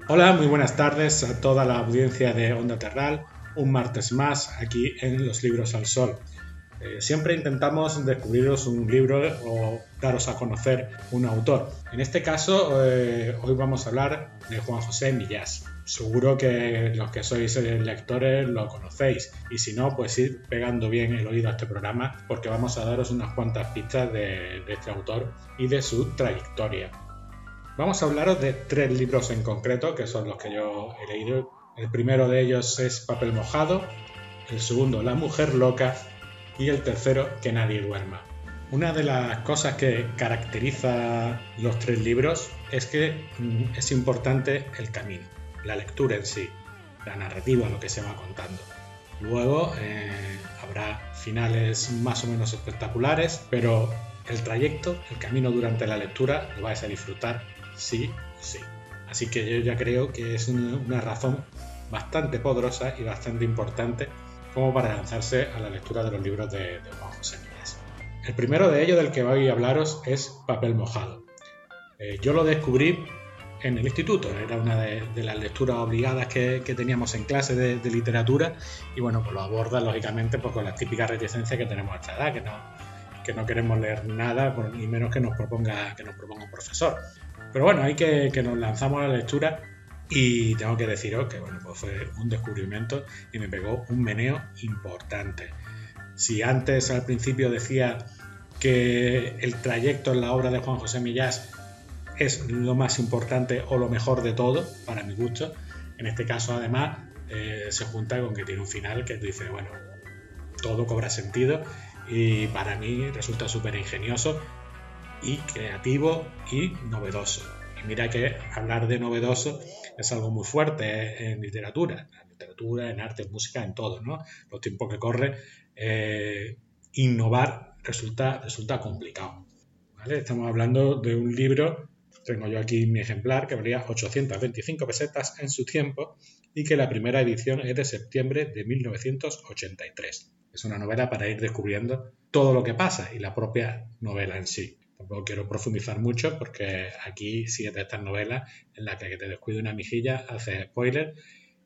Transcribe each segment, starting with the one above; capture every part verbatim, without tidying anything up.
Hola, muy buenas tardes a toda la audiencia de Onda Terral. Un martes más aquí en Los Libros al Sol. Eh, siempre intentamos descubriros un libro o daros a conocer un autor. En este caso, eh, hoy vamos a hablar de Juan José Millás. Seguro que los que sois lectores lo conocéis y si no, pues ir pegando bien el oído a este programa porque vamos a daros unas cuantas pistas de, de este autor y de su trayectoria. Vamos a hablaros de tres libros en concreto, que son los que yo he leído. El primero de ellos es Papel mojado, el segundo La mujer loca y el tercero Que nadie duerma. Una de las cosas que caracteriza los tres libros es que es importante el camino, la lectura en sí, la narrativa, lo que se va contando. Luego eh, habrá finales más o menos espectaculares, pero el trayecto, el camino durante la lectura lo vais a disfrutar sí o sí. Así que yo ya creo que es una, una razón bastante poderosa y bastante importante como para lanzarse a la lectura de los libros de, de Juan José Millás. El primero de ellos del que voy a hablaros es Papel mojado. Eh, yo lo descubrí en el instituto, era una de, de las lecturas obligadas que, que teníamos en clase de, de literatura y bueno, pues lo aborda lógicamente pues, con las típicas reticencias que tenemos a esta edad, que no, que no queremos leer nada, ni menos que nos proponga, que nos proponga un profesor. Pero bueno, hay que, que nos lanzamos a la lectura y tengo que deciros que bueno, pues fue un descubrimiento y me pegó un meneo importante. Si antes al principio decía que el trayecto en la obra de Juan José Millás es lo más importante o lo mejor de todo, para mi gusto, en este caso además eh, se junta con que tiene un final que dice, bueno, todo cobra sentido y para mí resulta súper ingenioso y creativo y novedoso. Y mira que hablar de novedoso es algo muy fuerte en literatura, en literatura, en arte, en música, en todo, ¿no? Los tiempos que corren, eh, innovar resulta, resulta complicado, ¿vale? Estamos hablando de un libro, tengo yo aquí mi ejemplar, que valía ochocientas veinticinco pesetas en su tiempo y que la primera edición es de septiembre de mil novecientos ochenta y tres. Es una novela para ir descubriendo todo lo que pasa y la propia novela en sí. Tampoco quiero profundizar mucho porque aquí sí es de estas novelas en las que te descuida una mejilla, hace spoiler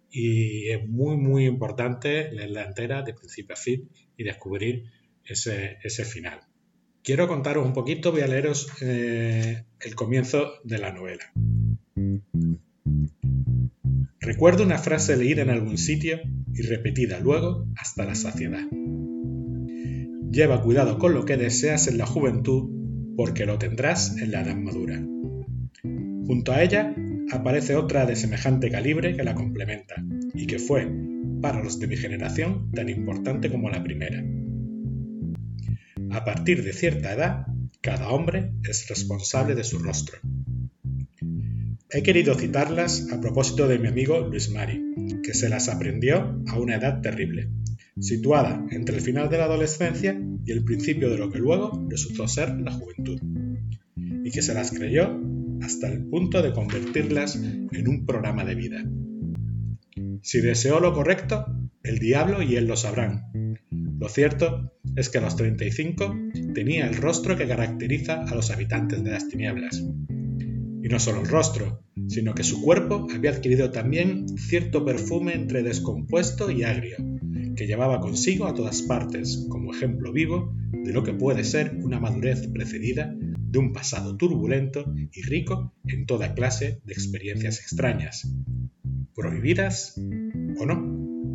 y es muy muy importante leerla entera de principio a fin y descubrir ese, ese final. Quiero contaros un poquito, voy a leeros eh, el comienzo de la novela. Recuerdo una frase leída en algún sitio y repetida luego hasta la saciedad. Lleva cuidado con lo que deseas en la juventud porque lo tendrás en la edad madura. Junto a ella aparece otra de semejante calibre que la complementa y que fue, para los de mi generación, tan importante como la primera. A partir de cierta edad, cada hombre es responsable de su rostro. He querido citarlas a propósito de mi amigo Luis Mari, que se las aprendió a una edad terrible, situada entre el final de la adolescencia y el principio de lo que luego resultó ser la juventud, y que se las creyó hasta el punto de convertirlas en un programa de vida. Si deseó lo correcto, el diablo y él lo sabrán. Lo cierto es que a los treinta y cinco tenía el rostro que caracteriza a los habitantes de las tinieblas. Y no solo el rostro, sino que su cuerpo había adquirido también cierto perfume entre descompuesto y agrio, que llevaba consigo a todas partes como ejemplo vivo de lo que puede ser una madurez precedida de un pasado turbulento y rico en toda clase de experiencias extrañas, prohibidas o no.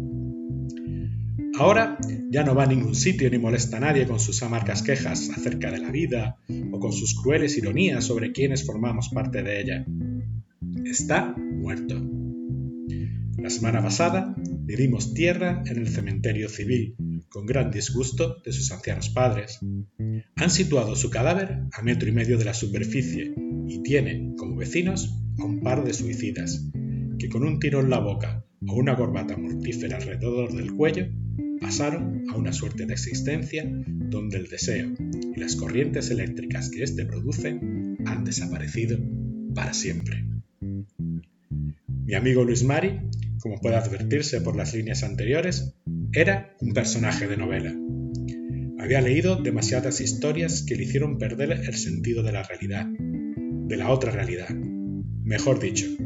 Ahora ya no va a ningún sitio ni molesta a nadie con sus amargas quejas acerca de la vida o con sus crueles ironías sobre quienes formamos parte de ella. Está muerto. La semana pasada le dimos tierra en el cementerio civil, con gran disgusto de sus ancianos padres. Han situado su cadáver a metro y medio de la superficie y tiene como vecinos a un par de suicidas, que con un tiro en la boca o una corbata mortífera alrededor del cuello pasaron a una suerte de existencia donde el deseo y las corrientes eléctricas que éste produce han desaparecido para siempre. Mi amigo Luis Mari, como puede advertirse por las líneas anteriores, era un personaje de novela. Había leído demasiadas historias que le hicieron perder el sentido de la realidad, de la otra realidad, mejor dicho,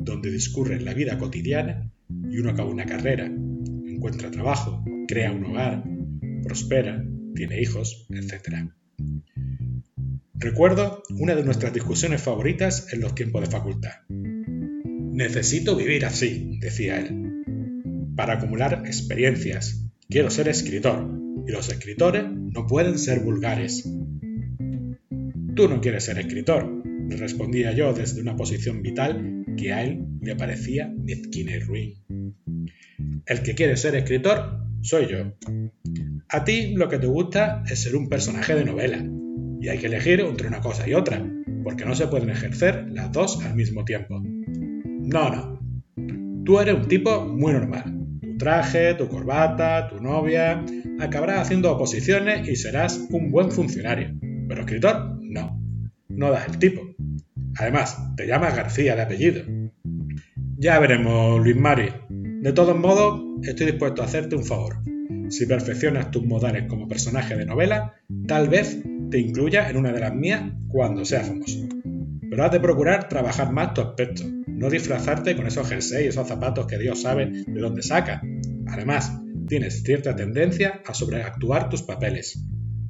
donde discurre la vida cotidiana y uno acaba una carrera, encuentra trabajo, crea un hogar, prospera, tiene hijos, etcétera. Recuerdo una de nuestras discusiones favoritas en los tiempos de facultad. Necesito vivir así, decía él, para acumular experiencias. Quiero ser escritor, y los escritores no pueden ser vulgares. Tú no quieres ser escritor, le respondía yo desde una posición vital que a él le parecía mezquina y ruin. El que quiere ser escritor soy yo. A ti lo que te gusta es ser un personaje de novela, y hay que elegir entre una cosa y otra, porque no se pueden ejercer las dos al mismo tiempo. No, no. Tú eres un tipo muy normal. Tu traje, tu corbata, tu novia... Acabarás haciendo oposiciones y serás un buen funcionario. Pero escritor, no. No das el tipo. Además, te llamas García de apellido. Ya veremos, Luis Mari. De todos modos, estoy dispuesto a hacerte un favor. Si perfeccionas tus modales como personaje de novela, tal vez te incluya en una de las mías cuando sea famoso. Pero has de procurar trabajar más tu aspecto, no disfrazarte con esos jerseys y esos zapatos que Dios sabe de dónde saca. Además, tienes cierta tendencia a sobreactuar tus papeles.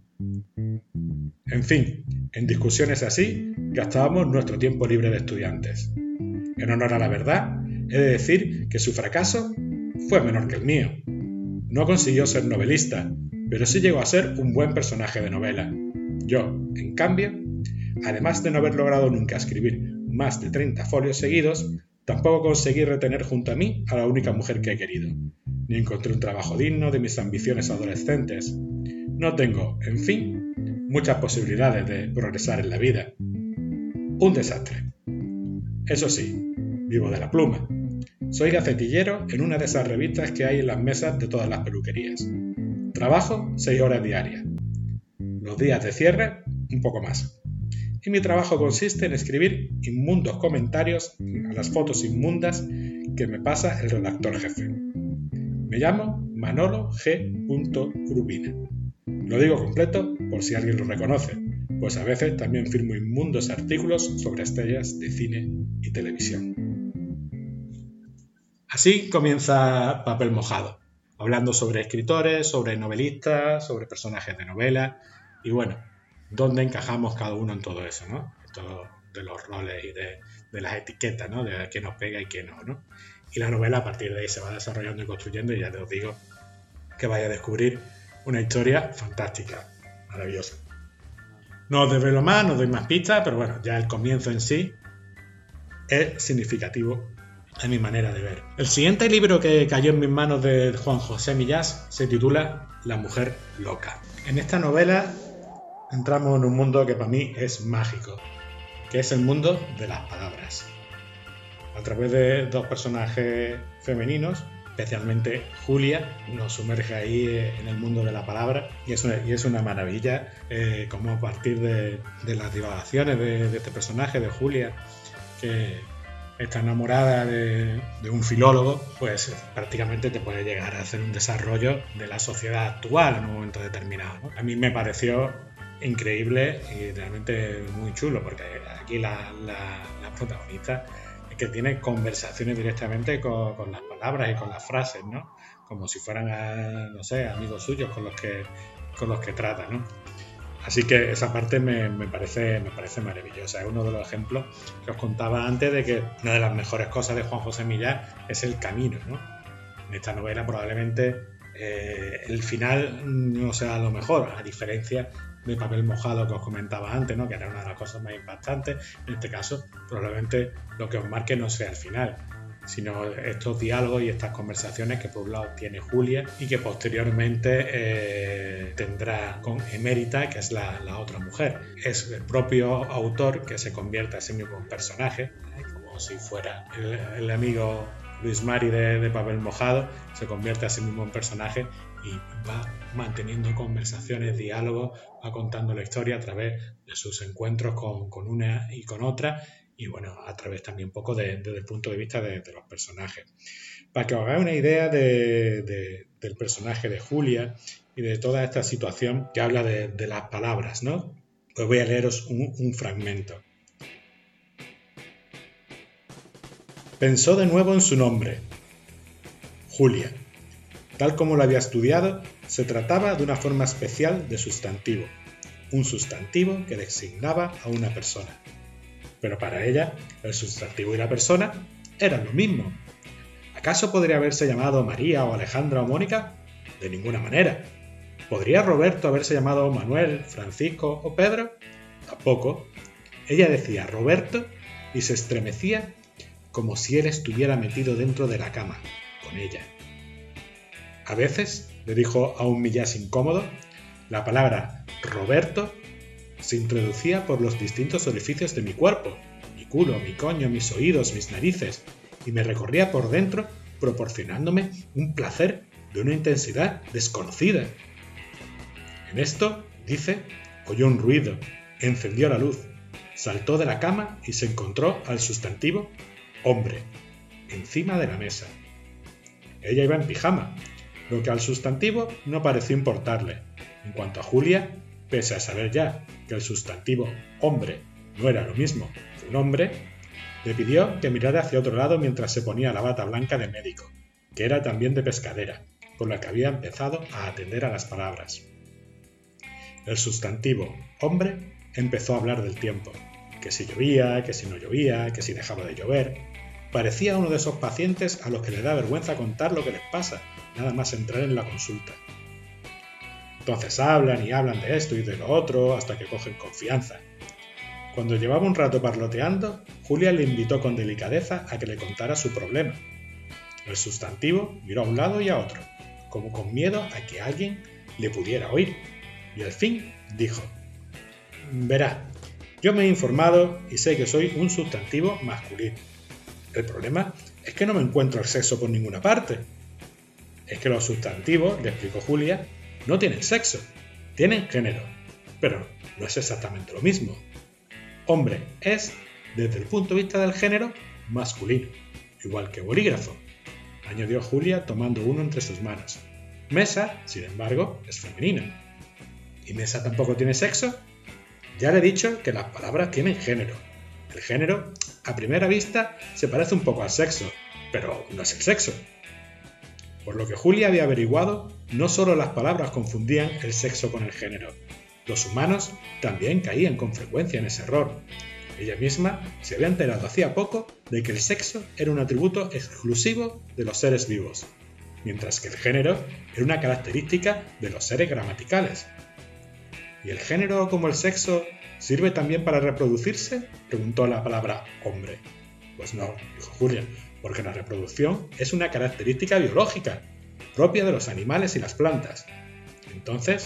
En fin, en discusiones así gastábamos nuestro tiempo libre de estudiantes. En honor a la verdad, he de decir que su fracaso fue menor que el mío. No consiguió ser novelista, pero sí llegó a ser un buen personaje de novela. Yo, en cambio, además de no haber logrado nunca escribir más de treinta folios seguidos, tampoco conseguí retener junto a mí a la única mujer que he querido, ni encontré un trabajo digno de mis ambiciones adolescentes. No tengo, en fin, muchas posibilidades de progresar en la vida. Un desastre. Eso sí, vivo de la pluma. Soy gacetillero en una de esas revistas que hay en las mesas de todas las peluquerías. Trabajo seis horas diarias. Los días de cierre, un poco más. Y mi trabajo consiste en escribir inmundos comentarios a las fotos inmundas que me pasa el redactor jefe. Me llamo Manolo G. Urbina. Lo digo completo por si alguien lo reconoce, pues a veces también firmo inmundos artículos sobre estrellas de cine y televisión. Así comienza Papel Mojado, hablando sobre escritores, sobre novelistas, sobre personajes de novela y bueno, dónde encajamos cada uno en todo eso, ¿no? Todo de los roles y de, de las etiquetas, ¿no? De qué nos pega y qué no, ¿no? Y la novela a partir de ahí se va desarrollando y construyendo y ya te os digo que vais a descubrir una historia fantástica, maravillosa. No os desvelo más, no os doy más pistas, pero bueno, ya el comienzo en sí es significativo a mi manera de ver. El siguiente libro que cayó en mis manos de Juan José Millás se titula La mujer loca. En esta novela entramos en un mundo que para mí es mágico, que es el mundo de las palabras. A través de dos personajes femeninos, especialmente Julia, nos sumerge ahí en el mundo de la palabra y es una, y es una maravilla eh, como a partir de, de las divagaciones de, de este personaje, de Julia, que está enamorada de, de un filólogo, pues prácticamente te puede llegar a hacer un desarrollo de la sociedad actual en un momento determinado, ¿no? A mí me pareció increíble y realmente muy chulo, porque aquí la, la, la protagonista es que tiene conversaciones directamente con, con las palabras y con las frases, ¿no? Como si fueran, a, no sé, amigos suyos con los que, con los que trata, ¿no? Así que esa parte me, me, parece, me parece maravillosa. Es uno de los ejemplos que os contaba antes de que una de las mejores cosas de Juan José Millás es el camino, ¿no? En esta novela probablemente eh, el final no sea lo mejor, a diferencia de Papel Mojado que os comentaba antes, ¿no? Que era una de las cosas más impactantes. En este caso, probablemente lo que os marque no sea el final, sino estos diálogos y estas conversaciones que por un lado tiene Julia y que posteriormente eh, tendrá con Emérita, que es la, la otra mujer. Es el propio autor que se convierte a sí mismo en personaje, ¿eh? Como si fuera el, el amigo Luis Mari de, de Papel Mojado, se convierte a sí mismo en personaje y va manteniendo conversaciones, diálogos, va contando la historia a través de sus encuentros con, con una y con otra y bueno, a través también un poco de, desde el punto de vista de, de los personajes. Para que os hagáis una idea de, de, del personaje de Julia y de toda esta situación que habla de, de las palabras, ¿no? Pues voy a leeros un, un fragmento. Pensó de nuevo en su nombre. Julia. Tal como lo había estudiado, se trataba de una forma especial de sustantivo, un sustantivo que designaba a una persona. Pero para ella, el sustantivo y la persona eran lo mismo. ¿Acaso podría haberse llamado María o Alejandra o Mónica? De ninguna manera. ¿Podría Roberto haberse llamado Manuel, Francisco o Pedro? Tampoco. Ella decía Roberto y se estremecía como si él estuviera metido dentro de la cama, con ella. A veces, le dijo a un Millás incómodo, la palabra Roberto se introducía por los distintos orificios de mi cuerpo, mi culo, mi coño, mis oídos, mis narices, y me recorría por dentro proporcionándome un placer de una intensidad desconocida. En esto, dice, oyó un ruido, encendió la luz, saltó de la cama y se encontró al sustantivo hombre, encima de la mesa. Ella iba en pijama, lo que al sustantivo no pareció importarle. En cuanto a Julia, pese a saber ya que el sustantivo hombre no era lo mismo que un hombre, le pidió que mirara hacia otro lado mientras se ponía la bata blanca de médico, que era también de pescadera, con la que había empezado a atender a las palabras. El sustantivo hombre empezó a hablar del tiempo, que si llovía, que si no llovía, que si dejaba de llover. Parecía uno de esos pacientes a los que les da vergüenza contar lo que les pasa, nada más entrar en la consulta. Entonces hablan y hablan de esto y de lo otro hasta que cogen confianza. Cuando llevaba un rato parloteando, Julia le invitó con delicadeza a que le contara su problema. El sustantivo miró a un lado y a otro, como con miedo a que alguien le pudiera oír, y al fin dijo: «Verá, yo me he informado y sé que soy un sustantivo masculino. El problema es que no me encuentro el sexo por ninguna parte». Es que los sustantivos, le explicó Julia, no tienen sexo, tienen género, pero no es exactamente lo mismo. Hombre es, desde el punto de vista del género, masculino, igual que bolígrafo, añadió Julia tomando uno entre sus manos. Mesa, sin embargo, es femenina. ¿Y mesa tampoco tiene sexo? Ya le he dicho que las palabras tienen género. El género, a primera vista, se parece un poco al sexo, pero no es el sexo. Por lo que Julia había averiguado, no solo las palabras confundían el sexo con el género. Los humanos también caían con frecuencia en ese error. Ella misma se había enterado hacía poco de que el sexo era un atributo exclusivo de los seres vivos, mientras que el género era una característica de los seres gramaticales. ¿Y el género, como el sexo, sirve también para reproducirse?, preguntó la palabra hombre. Pues no, dijo Julia, porque la reproducción es una característica biológica, propia de los animales y las plantas. Entonces,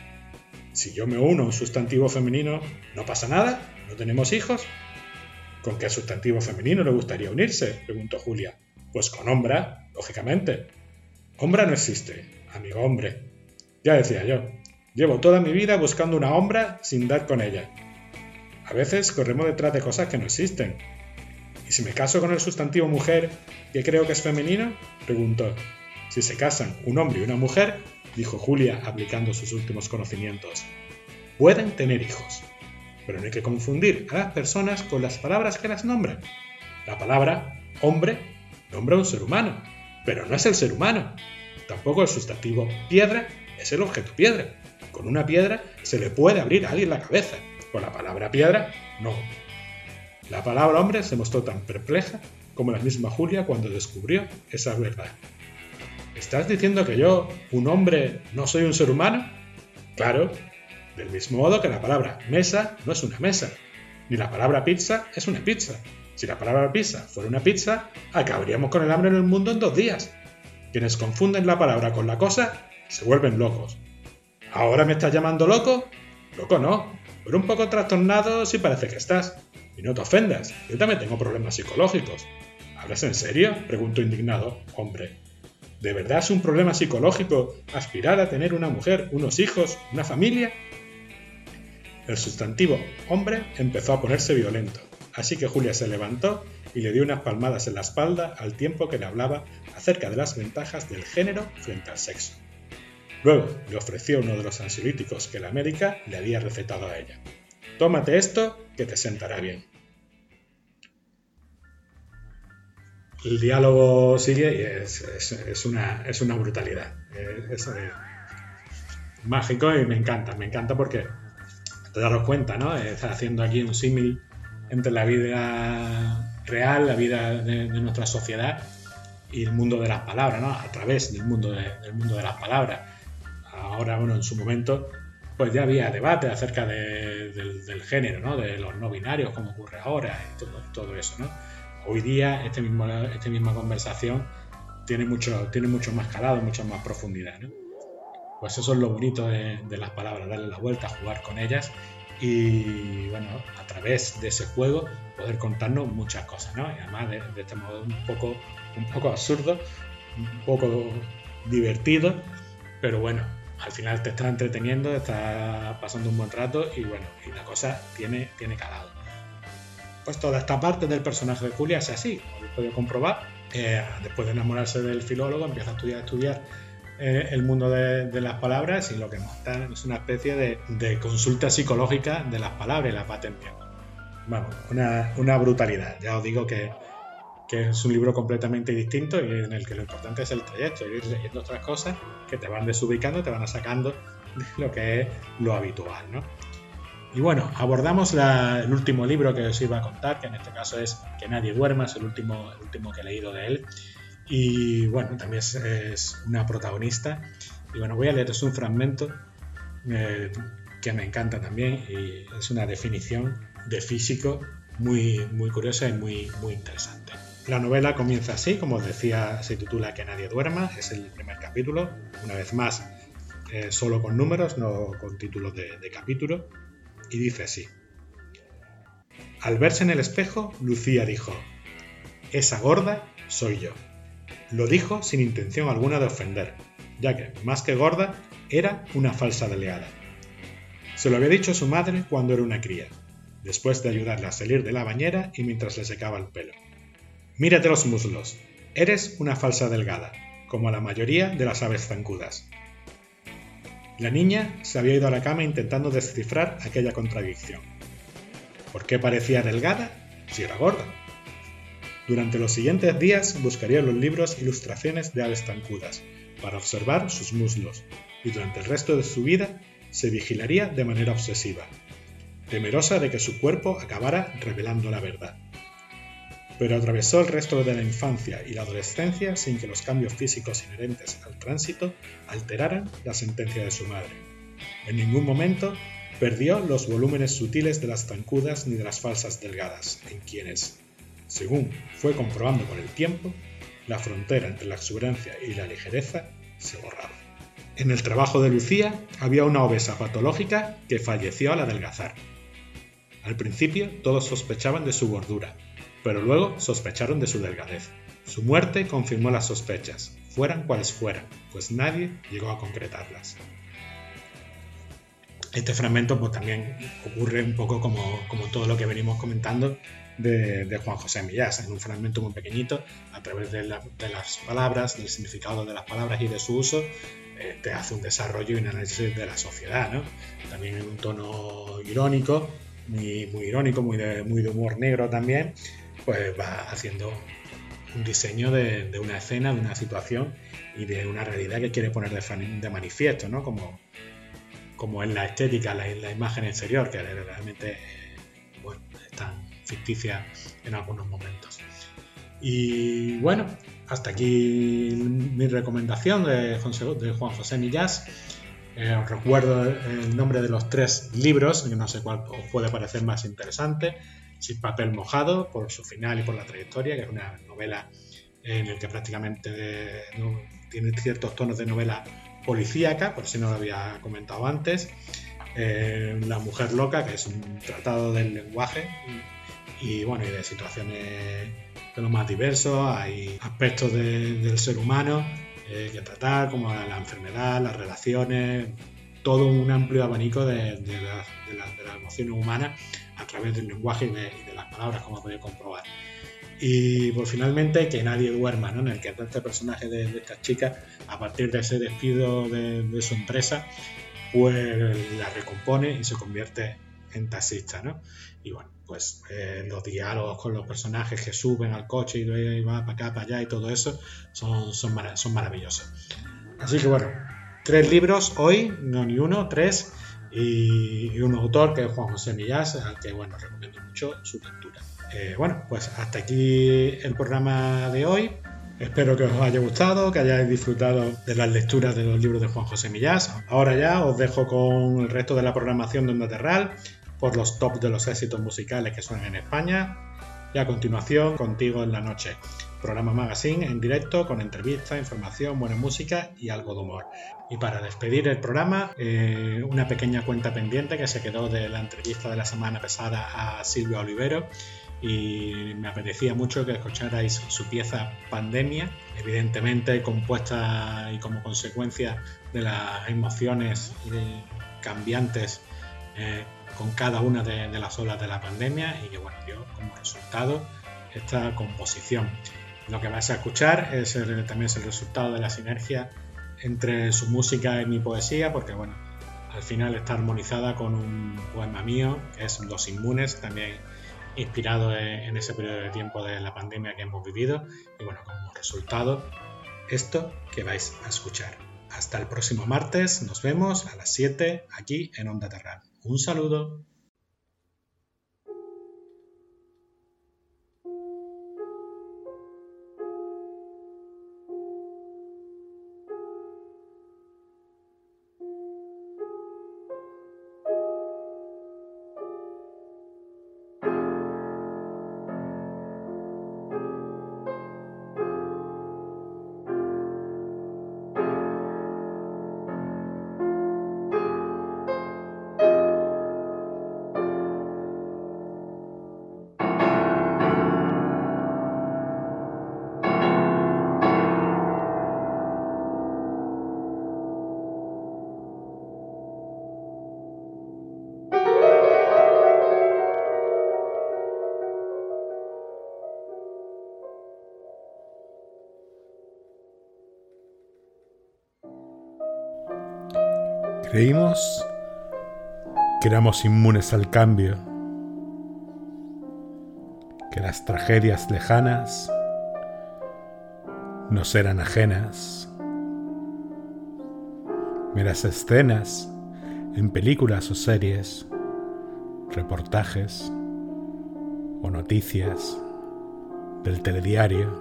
si yo me uno a un sustantivo femenino, ¿no pasa nada? ¿No tenemos hijos? ¿Con qué sustantivo femenino le gustaría unirse?, preguntó Julia. Pues con hombra, lógicamente. Hombra no existe, amigo hombre. Ya decía yo, llevo toda mi vida buscando una hombra sin dar con ella. A veces corremos detrás de cosas que no existen. ¿Y si me caso con el sustantivo mujer, que creo que es femenino?, preguntó. Si se casan un hombre y una mujer, dijo Julia aplicando sus últimos conocimientos, pueden tener hijos. Pero no hay que confundir a las personas con las palabras que las nombran. La palabra hombre nombra a un ser humano, pero no es el ser humano. Tampoco el sustantivo piedra es el objeto piedra. Con una piedra se le puede abrir a alguien la cabeza. Con la palabra piedra, no. La palabra hombre se mostró tan perpleja como la misma Julia cuando descubrió esa verdad. ¿Estás diciendo que yo, un hombre, no soy un ser humano? Claro, del mismo modo que la palabra mesa no es una mesa, ni la palabra pizza es una pizza. Si la palabra pizza fuera una pizza, acabaríamos con el hambre en el mundo en dos días. Quienes confunden la palabra con la cosa se vuelven locos. ¿Ahora me estás llamando loco? Loco no, pero un poco trastornado sí parece que estás. Y no te ofendas, yo también tengo problemas psicológicos. ¿Hablas en serio?, preguntó indignado. Hombre, ¿de verdad es un problema psicológico aspirar a tener una mujer, unos hijos, una familia? El sustantivo hombre empezó a ponerse violento, así que Julia se levantó y le dio unas palmadas en la espalda al tiempo que le hablaba acerca de las ventajas del género frente al sexo. Luego le ofreció uno de los ansiolíticos que la médica le había recetado a ella. Tómate esto, que te sentará bien. el diálogo sigue y es, es, es, una, es una brutalidad. Es, es, es mágico y me encanta, me encanta porque te das cuenta, ¿no? Estás haciendo aquí un símil entre la vida real, la vida de, de nuestra sociedad y el mundo de las palabras, ¿no? A través del mundo de, del mundo de las palabras. Ahora, bueno, en su momento, pues ya había debate acerca de, del, del género, ¿no? De los no binarios, como ocurre ahora, y todo, todo eso, ¿no? Hoy día, este mismo, esta misma conversación tiene mucho, tiene mucho más calado, mucha más profundidad, ¿no? Pues eso es lo bonito de, de las palabras, darle la vuelta, jugar con ellas y, bueno, a través de ese juego poder contarnos muchas cosas, ¿no? Y además de, de este modo un poco, un poco absurdo, un poco divertido, pero bueno, al final te está entreteniendo, te está pasando un buen rato y, bueno, y la cosa tiene, tiene calado. Pues toda esta parte del personaje de Julia es así, como habéis podido comprobar. Eh, después de enamorarse del filólogo, empieza a estudiar, a estudiar eh, el mundo de, de las palabras y lo que nos da es una especie de, de consulta psicológica de las palabras y las va atendiendo. Vamos, una, una brutalidad. Ya os digo que, que es un libro completamente distinto y en el que lo importante es el trayecto, ir leyendo otras cosas que te van desubicando, te van sacando de lo que es lo habitual, ¿no? Y bueno, abordamos la, el último libro que os iba a contar, que en este caso es Que nadie duerma, es el último, el último que he leído de él. Y bueno, también es, es una protagonista. Y bueno, voy a leeros un fragmento eh, que me encanta también y es una definición de físico muy, muy curiosa y muy, muy interesante. La novela comienza así, como os decía, se titula Que nadie duerma, es el primer capítulo, una vez más eh, solo con números, no con títulos de, de capítulo. Y dice así: al verse en el espejo, Lucía dijo: esa gorda soy yo. Lo dijo sin intención alguna de ofender, ya que, más que gorda, era una falsa delegada. Se lo había dicho a su madre cuando era una cría, después de ayudarle a salir de la bañera y mientras le secaba el pelo. Mírate los muslos, eres una falsa delgada, como la mayoría de las aves zancudas. La niña se había ido a la cama intentando descifrar aquella contradicción. ¿Por qué parecía delgada si era gorda? Durante los siguientes días buscaría en los libros ilustraciones de aves zancudas para observar sus muslos y durante el resto de su vida se vigilaría de manera obsesiva, temerosa de que su cuerpo acabara revelando la verdad. Pero atravesó el resto de la infancia y la adolescencia sin que los cambios físicos inherentes al tránsito alteraran la sentencia de su madre. En ningún momento perdió los volúmenes sutiles de las zancudas ni de las falsas delgadas, en quienes, según fue comprobando con el tiempo, la frontera entre la exuberancia y la ligereza se borraba. En el trabajo de Lucía había una obesa patológica que falleció al adelgazar. Al principio todos sospechaban de su gordura, pero luego sospecharon de su delgadez. Su muerte confirmó las sospechas, fueran cuales fueran, pues nadie llegó a concretarlas. Este fragmento pues, también ocurre un poco como, como todo lo que venimos comentando de, de Juan José Millás, en un fragmento muy pequeñito, a través de, la, de las palabras, del significado de las palabras y de su uso, eh, te hace un desarrollo y un análisis de la sociedad, ¿no? También en un tono irónico, muy, muy irónico, muy de, muy de humor negro también, pues va haciendo un diseño de, de una escena, de una situación y de una realidad que quiere poner de, de manifiesto, ¿no? Como, como en la estética, la, la imagen exterior, que realmente bueno, es tan ficticia en algunos momentos. Y bueno, hasta aquí mi recomendación de, de Juan José Millás. Eh, os recuerdo el nombre de los tres libros, que no sé cuál os puede parecer más interesante. Sin papel mojado, por su final y por la trayectoria, que es una novela en la que prácticamente de, no, tiene ciertos tonos de novela policíaca, por si no lo había comentado antes. Eh, La mujer loca, que es un tratado del lenguaje y, y bueno, y de situaciones de lo más diversos. Hay aspectos de, del ser humano eh, que tratar, como la enfermedad, las relaciones, todo un amplio abanico de, de, la, de, la, de las emociones humanas a través del lenguaje y de, y de las palabras, como podéis comprobar. Y pues finalmente Que nadie duerma, ¿no? En el que este personaje de, de esta chica, a partir de ese despido de, de su empresa, pues la recompone y se convierte en Taxista, ¿no? Y bueno, pues eh, los diálogos con los personajes que suben al coche y, y va para acá, para allá y todo eso son, son, marav- son maravillosos. Así que bueno, tres libros hoy, no ni uno, tres, y, y un autor que es Juan José Millás, al que bueno, recomiendo mucho su lectura. Eh, bueno, pues hasta aquí el programa de hoy. Espero que os haya gustado, que hayáis disfrutado de las lecturas de los libros de Juan José Millás. Ahora ya os dejo con el resto de la programación de Onda Terral por los tops de los éxitos musicales que suenan en España. Y a continuación, Contigo en la Noche, programa magazine en directo con entrevistas, información, buena música y algo de humor. Y para despedir el programa, eh, una pequeña cuenta pendiente que se quedó de la entrevista de la semana pasada a Silvia Olivero, y me apetecía mucho que escucharais su pieza Pandemia, evidentemente compuesta y como consecuencia de las emociones eh, cambiantes eh, con cada una de, de las olas de la pandemia, y que bueno, dio como resultado esta composición. Lo que vais a escuchar es el, también es el resultado de la sinergia entre su música y mi poesía, porque bueno, al final está armonizada con un poema mío que es Los Inmunes, también inspirado en ese periodo de tiempo de la pandemia que hemos vivido, y bueno, como resultado esto que vais a escuchar. Hasta el próximo martes, nos vemos a las siete aquí en Onda Terral. Un saludo. Creímos que éramos inmunes al cambio, que las tragedias lejanas nos eran ajenas, meras escenas en películas o series, reportajes o noticias del telediario.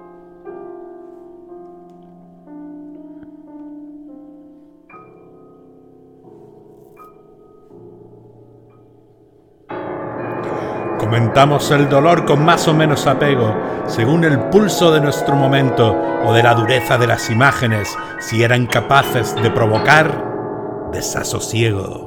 Comentamos el dolor con más o menos apego, según el pulso de nuestro momento o de la dureza de las imágenes, si eran capaces de provocar desasosiego.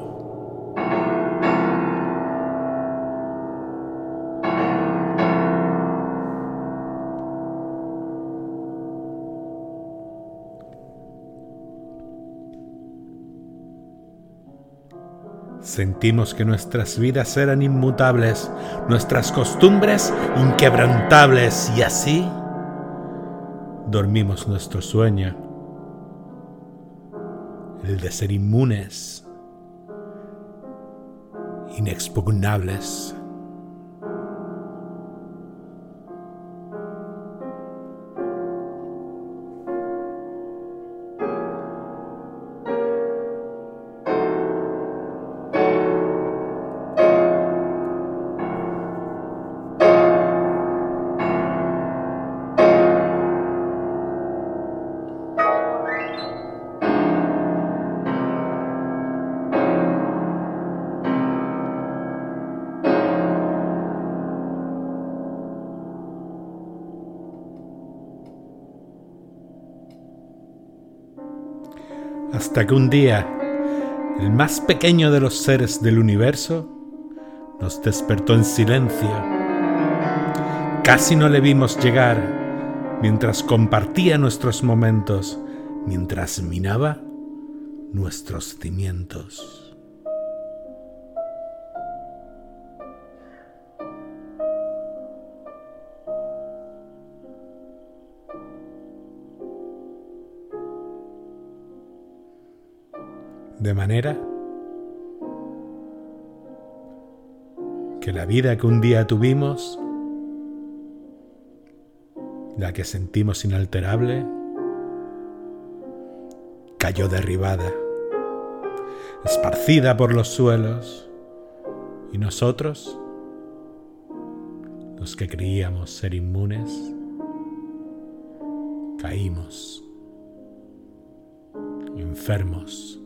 Sentimos que nuestras vidas eran inmutables, nuestras costumbres inquebrantables, y así dormimos nuestro sueño, el de ser inmunes, inexpugnables. Hasta que un día, el más pequeño de los seres del universo nos despertó en silencio. Casi no le vimos llegar mientras compartía nuestros momentos, mientras minaba nuestros cimientos. De manera que la vida que un día tuvimos, la que sentimos inalterable, cayó derribada, esparcida por los suelos, y nosotros, los que creíamos ser inmunes, caímos, enfermos.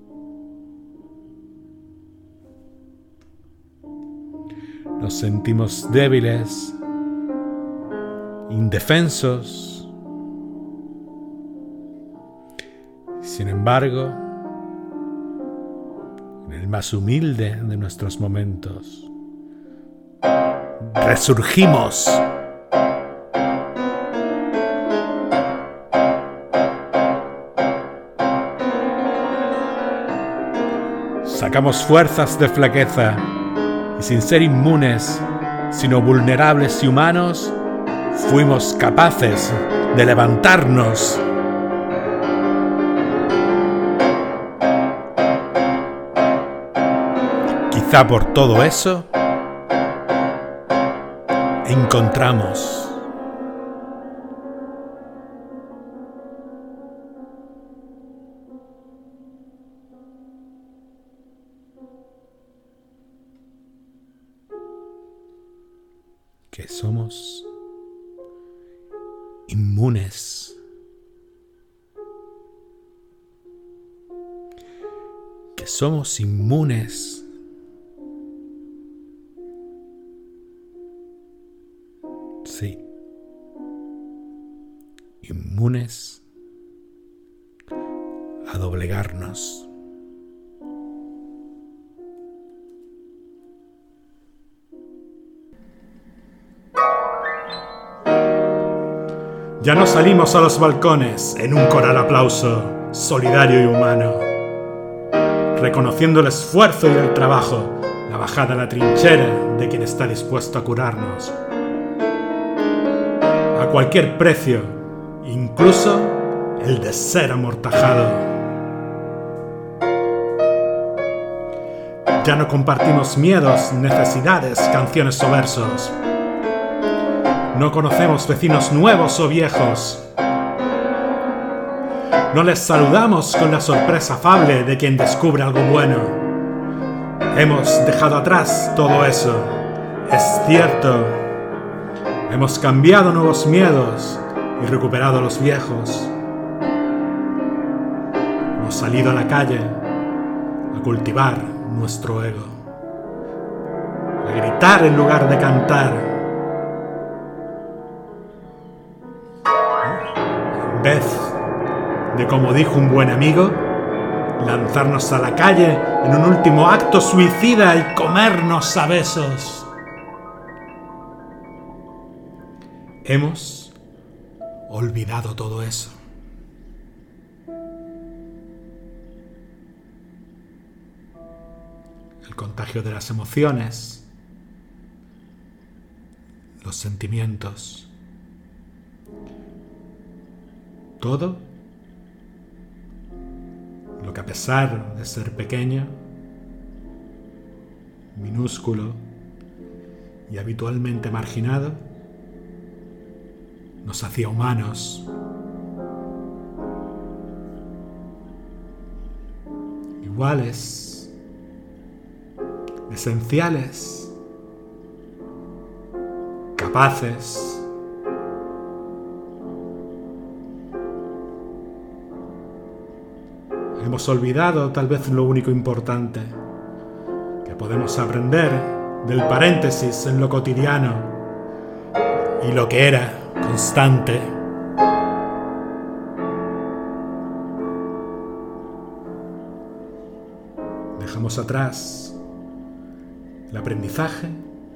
Nos sentimos débiles, indefensos. Sin embargo, en el más humilde de nuestros momentos, resurgimos. Sacamos fuerzas de flaqueza y sin ser inmunes, sino vulnerables y humanos, fuimos capaces de levantarnos. Quizá por todo eso encontramos que somos inmunes, que somos inmunes sí, inmunes a doblegarnos. Ya no salimos a los balcones en un coral aplauso, solidario y humano, reconociendo el esfuerzo y el trabajo, la bajada a la trinchera de quien está dispuesto a curarnos. A cualquier precio, incluso el de ser amortajado. Ya no compartimos miedos, necesidades, canciones o versos. No conocemos vecinos nuevos o viejos. No les saludamos con la sorpresa afable de quien descubre algo bueno. Hemos dejado atrás todo eso. Es cierto. Hemos cambiado nuevos miedos y recuperado los viejos. Hemos salido a la calle a cultivar nuestro ego, a gritar en lugar de cantar. En vez de, como dijo un buen amigo, lanzarnos a la calle en un último acto suicida y comernos a besos. Hemos olvidado todo eso. El contagio de las emociones, los sentimientos, todo lo que a pesar de ser pequeño, minúsculo y habitualmente marginado, nos hacía humanos, iguales, esenciales, capaces. Hemos olvidado tal vez lo único importante, que podemos aprender del paréntesis en lo cotidiano y lo que era constante. Dejamos atrás el aprendizaje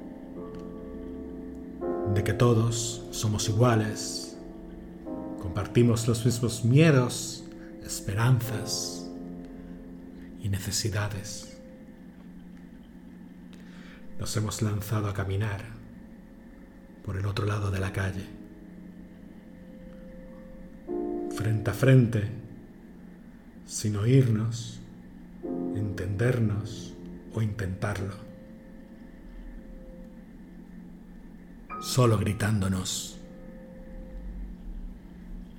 de que todos somos iguales, compartimos los mismos miedos, esperanzas y necesidades. Nos hemos lanzado a caminar por el otro lado de la calle, frente a frente, sin oírnos, entendernos o intentarlo. solo gritándonos.